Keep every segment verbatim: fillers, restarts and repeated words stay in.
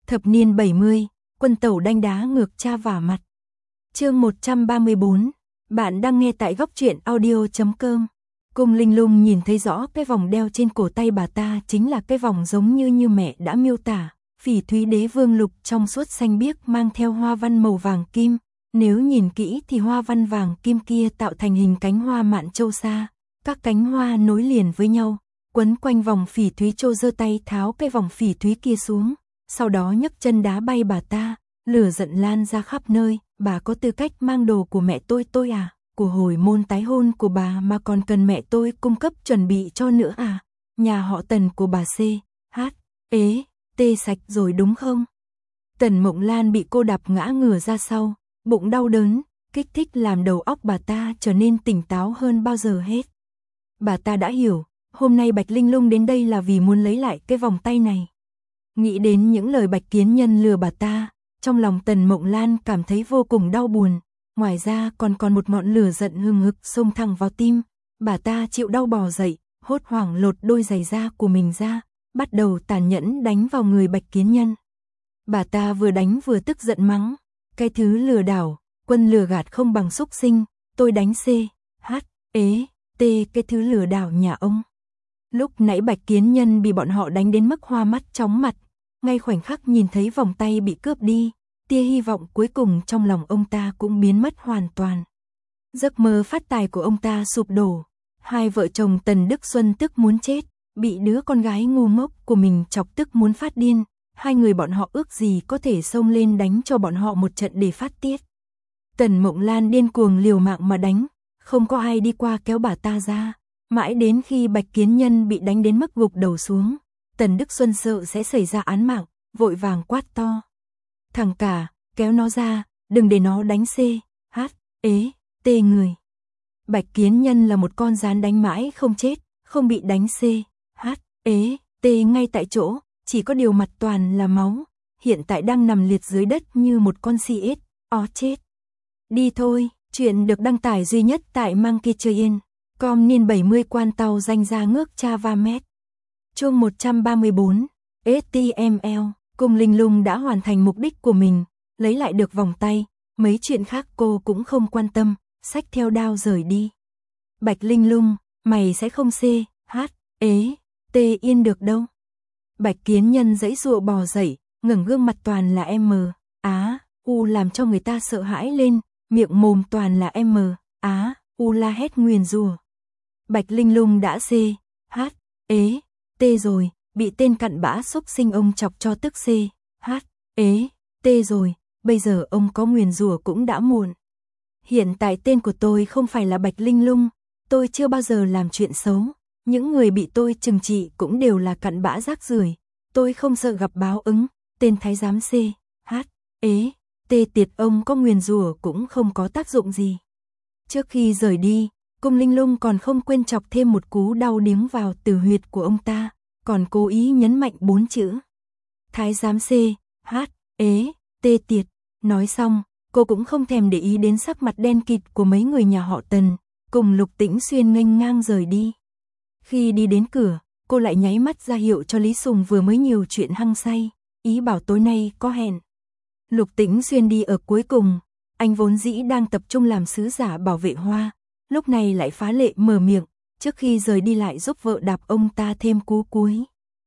Thập niên bảy mươi, quân tẩu đanh đá ngược cha vả mặt. Chương một trăm ba mươi bốn, bạn đang nghe tại góc truyện audio chấm com. Cung Linh Lung nhìn thấy rõ cái vòng đeo trên cổ tay bà ta chính là cái vòng giống như như mẹ đã miêu tả, phỉ thúy đế vương lục trong suốt xanh biếc mang theo hoa văn màu vàng kim. Nếu nhìn kỹ thì hoa văn vàng kim kia tạo thành hình cánh hoa mạn châu sa, các cánh hoa nối liền với nhau, quấn quanh vòng phỉ thúy. Trô giơ tay tháo cái vòng phỉ thúy kia xuống, sau đó nhấc chân đá bay bà ta, lửa giận lan ra khắp nơi. Bà có tư cách mang đồ của mẹ tôi tôi à? Của hồi môn tái hôn của bà mà còn cần mẹ tôi cung cấp chuẩn bị cho nữa à? Nhà họ Tần của bà C, H, ế, tê sạch rồi đúng không? Tần Mộng Lan bị cô đạp ngã ngửa ra sau, bụng đau đớn, kích thích làm đầu óc bà ta trở nên tỉnh táo hơn bao giờ hết. Bà ta đã hiểu, hôm nay Bạch Linh Lung đến đây là vì muốn lấy lại cái vòng tay này. Nghĩ đến những lời Bạch Kiến Nhân lừa bà ta, trong lòng Tần Mộng Lan cảm thấy vô cùng đau buồn. Ngoài ra còn còn một ngọn lửa giận hừng hực xông thẳng vào tim. Bà ta chịu đau bò dậy, hốt hoảng lột đôi giày da của mình ra, bắt đầu tàn nhẫn đánh vào người Bạch Kiến Nhân. Bà ta vừa đánh vừa tức giận mắng, cái thứ lừa đảo, quân lừa gạt không bằng súc sinh, tôi đánh C, H, ế, T cái thứ lừa đảo nhà ông. Lúc nãy Bạch Kiến Nhân bị bọn họ đánh đến mức hoa mắt chóng mặt, ngay khoảnh khắc nhìn thấy vòng tay bị cướp đi, tia hy vọng cuối cùng trong lòng ông ta cũng biến mất hoàn toàn. Giấc mơ phát tài của ông ta sụp đổ, hai vợ chồng Tần Đức Xuân tức muốn chết, bị đứa con gái ngu ngốc của mình chọc tức muốn phát điên, hai người bọn họ ước gì có thể xông lên đánh cho bọn họ một trận để phát tiết. Tần Mộng Lan điên cuồng liều mạng mà đánh, không có ai đi qua kéo bà ta ra, mãi đến khi Bạch Kiến Nhân bị đánh đến mức gục đầu xuống, Tần Đức Xuân sợ sẽ xảy ra án mạng, vội vàng quát to. Thằng cả, kéo nó ra, đừng để nó đánh C, H, ế, T người. Bạch Kiến Nhân là một con gián đánh mãi không chết, không bị đánh C, H, ế, T ngay tại chỗ, chỉ có điều mặt toàn là máu, hiện tại đang nằm liệt dưới đất như một con si ếch, ó chết. Đi thôi, chuyện được đăng tải duy nhất tại Monkey Train, com niên bảy mươi quan tàu danh ra ngước cha va mét. Chương một trăm ba mươi bốn, ét tê em lờ, Cung Linh Lung đã hoàn thành mục đích của mình, lấy lại được vòng tay, mấy chuyện khác cô cũng không quan tâm, xách theo đao rời đi. Bạch Linh Lung, mày sẽ không C, H, ế, T yên được đâu. Bạch Kiến Nhân giãy giụa bò dậy, ngẩng gương mặt toàn là M, Á, U làm cho người ta sợ hãi lên, miệng mồm toàn là M, Á, U la hét nguyền rủa. Bạch Linh Lung đã C, H, ế, T rồi, bị tên cặn bã xúc sinh ông chọc cho tức C, H, ế, T rồi, bây giờ ông có nguyền rủa cũng đã muộn. Hiện tại tên của tôi không phải là Bạch Linh Lung, tôi chưa bao giờ làm chuyện xấu, những người bị tôi trừng trị cũng đều là cặn bã rác rưởi, tôi không sợ gặp báo ứng, tên thái giám C, H, ế, T tiệt ông có nguyền rủa cũng không có tác dụng gì. Trước khi rời đi, Cung Linh Lung còn không quên chọc thêm một cú đau điếng vào tử huyệt của ông ta, còn cố ý nhấn mạnh bốn chữ. Thái giám C, H, ế, T tiệt. Nói xong, cô cũng không thèm để ý đến sắc mặt đen kịt của mấy người nhà họ Tần, cùng Lục Tĩnh Xuyên nghênh ngang rời đi. Khi đi đến cửa, cô lại nháy mắt ra hiệu cho Lý Sùng vừa mới nhiều chuyện hăng say, ý bảo tối nay có hẹn. Lục Tĩnh Xuyên đi ở cuối cùng, anh vốn dĩ đang tập trung làm sứ giả bảo vệ Hoa, lúc này lại phá lệ mở miệng, trước khi rời đi lại giúp vợ đạp ông ta thêm cú cuối.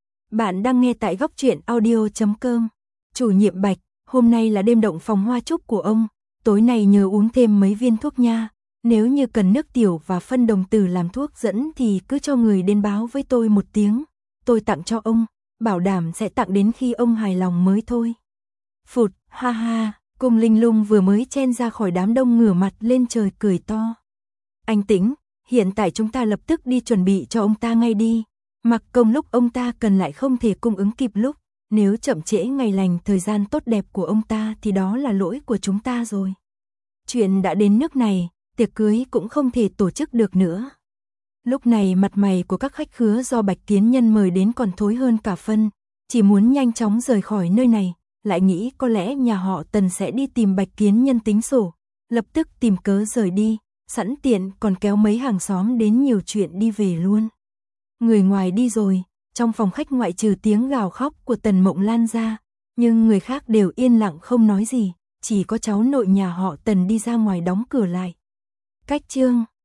Bạn đang nghe tại góc truyện audio chấm com. Chủ nhiệm Bạch, hôm nay là đêm động phòng hoa chúc của ông, tối nay nhớ uống thêm mấy viên thuốc nha, nếu như cần nước tiểu và phân đồng tử làm thuốc dẫn thì cứ cho người đến báo với tôi một tiếng, tôi tặng cho ông, bảo đảm sẽ tặng đến khi ông hài lòng mới thôi. Phụt, ha ha, Cung Linh Lung vừa mới chen ra khỏi đám đông ngửa mặt lên trời cười to. Anh Tĩnh, hiện tại chúng ta lập tức đi chuẩn bị cho ông ta ngay đi, mặc công lúc ông ta cần lại không thể cung ứng kịp lúc, nếu chậm trễ ngày lành thời gian tốt đẹp của ông ta thì đó là lỗi của chúng ta rồi. Chuyện đã đến nước này, tiệc cưới cũng không thể tổ chức được nữa. Lúc này mặt mày của các khách khứa do Bạch Kiến Nhân mời đến còn thối hơn cả phân, chỉ muốn nhanh chóng rời khỏi nơi này, lại nghĩ có lẽ nhà họ Tần sẽ đi tìm Bạch Kiến Nhân tính sổ, lập tức tìm cớ rời đi, sẵn tiện còn kéo mấy hàng xóm đến nhiều chuyện đi về luôn. Người ngoài đi rồi, trong phòng khách ngoại trừ tiếng gào khóc của Tần Mộng Lan ra, Nhưng người khác đều yên lặng không nói gì, chỉ có cháu nội nhà họ Tần đi ra ngoài đóng cửa lại. Cách chương